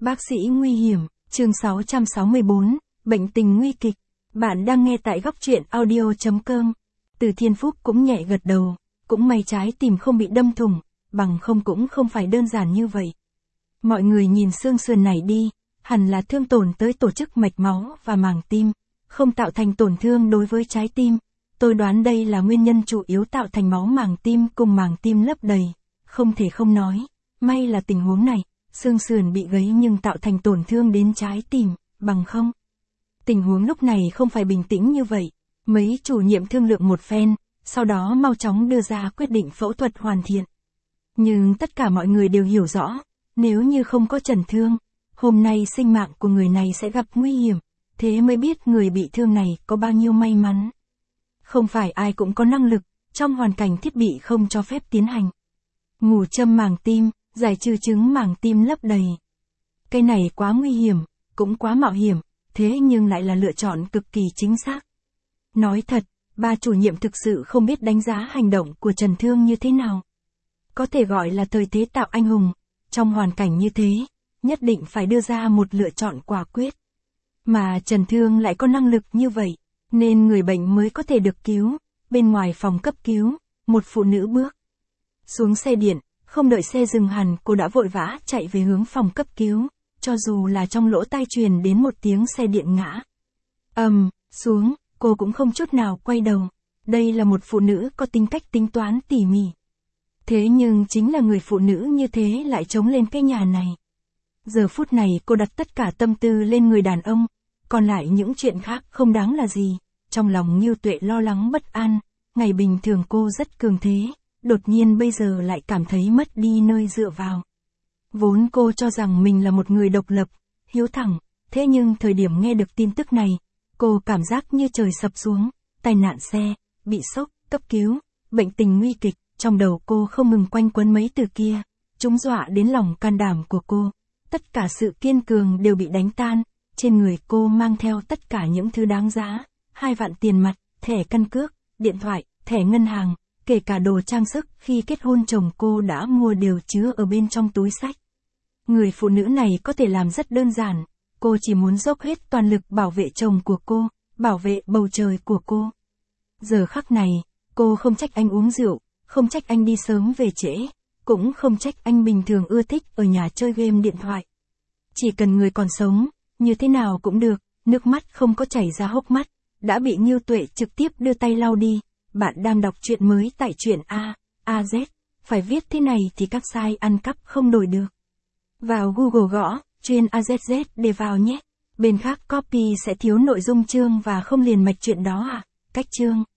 Bác sĩ nguy hiểm, chương 664, bệnh tình nguy kịch. Bạn đang nghe tại góc truyện audio.com. Từ Thiên Phúc cũng nhẹ gật đầu, cũng may trái tim không bị đâm thủng, bằng không cũng không phải đơn giản như vậy. Mọi người nhìn xương sườn này đi, hẳn là thương tổn tới tổ chức mạch máu và màng tim, không tạo thành tổn thương đối với trái tim. Tôi đoán đây là nguyên nhân chủ yếu tạo thành máu màng tim cùng màng tim lấp đầy, không thể không nói, may là tình huống này, xương sườn bị gãy nhưng tạo thành tổn thương đến trái tim, bằng không. Tình huống lúc này không phải bình tĩnh như vậy, mấy chủ nhiệm thương lượng một phen, sau đó mau chóng đưa ra quyết định phẫu thuật hoàn thiện. Nhưng tất cả mọi người đều hiểu rõ, nếu như không có chẩn thương, hôm nay sinh mạng của người này sẽ gặp nguy hiểm, thế mới biết người bị thương này có bao nhiêu may mắn. Không phải ai cũng có năng lực, trong hoàn cảnh thiết bị không cho phép tiến hành. Ngủ châm màng tim, giải trừ chứng màng tim lấp đầy. Cái này quá nguy hiểm, cũng quá mạo hiểm, thế nhưng lại là lựa chọn cực kỳ chính xác. Nói thật, ba chủ nhiệm thực sự không biết đánh giá hành động của Trần Thương như thế nào. Có thể gọi là thời thế tạo anh hùng, trong hoàn cảnh như thế, nhất định phải đưa ra một lựa chọn quả quyết. Mà Trần Thương lại có năng lực như vậy, nên người bệnh mới có thể được cứu. Bên ngoài phòng cấp cứu, một phụ nữ bước xuống xe điện, không đợi xe dừng hẳn cô đã vội vã chạy về hướng phòng cấp cứu, cho dù là trong lỗ tai truyền đến một tiếng xe điện ngã. Xuống, cô cũng không chút nào quay đầu. Đây là một phụ nữ có tính cách tính toán tỉ mỉ. Thế nhưng chính là người phụ nữ như thế lại chống lên cái nhà này. Giờ phút này cô đặt tất cả tâm tư lên người đàn ông, còn lại những chuyện khác không đáng là gì. Trong lòng Ngưu Tuệ lo lắng bất an, ngày bình thường cô rất cường thế, đột nhiên bây giờ lại cảm thấy mất đi nơi dựa vào. Vốn cô cho rằng mình là một người độc lập, hiếu thẳng, thế nhưng thời điểm nghe được tin tức này, cô cảm giác như trời sập xuống, tai nạn xe, bị sốc, cấp cứu, bệnh tình nguy kịch, trong đầu cô không ngừng quanh quẩn mấy từ kia, chúng dọa đến lòng can đảm của cô. Tất cả sự kiên cường đều bị đánh tan, trên người cô mang theo tất cả những thứ đáng giá, 2 vạn tiền mặt, thẻ căn cước, điện thoại, thẻ ngân hàng, kể cả đồ trang sức khi kết hôn chồng cô đã mua đều chứa ở bên trong túi xách. Người phụ nữ này có thể làm rất đơn giản, cô chỉ muốn dốc hết toàn lực bảo vệ chồng của cô, bảo vệ bầu trời của cô. Giờ khắc này, cô không trách anh uống rượu, không trách anh đi sớm về trễ, cũng không trách anh bình thường ưa thích ở nhà chơi game điện thoại. Chỉ cần người còn sống, như thế nào cũng được, nước mắt không có chảy ra hốc mắt, đã bị Ngưu Tuệ trực tiếp đưa tay lau đi. Bạn đang đọc truyện mới tại truyện AZ, phải viết thế này thì các site ăn cắp không đổi được. Vào Google gõ, truyện AZZ để vào nhé. Bên khác copy sẽ thiếu nội dung chương và không liền mạch truyện đó à? Cách chương.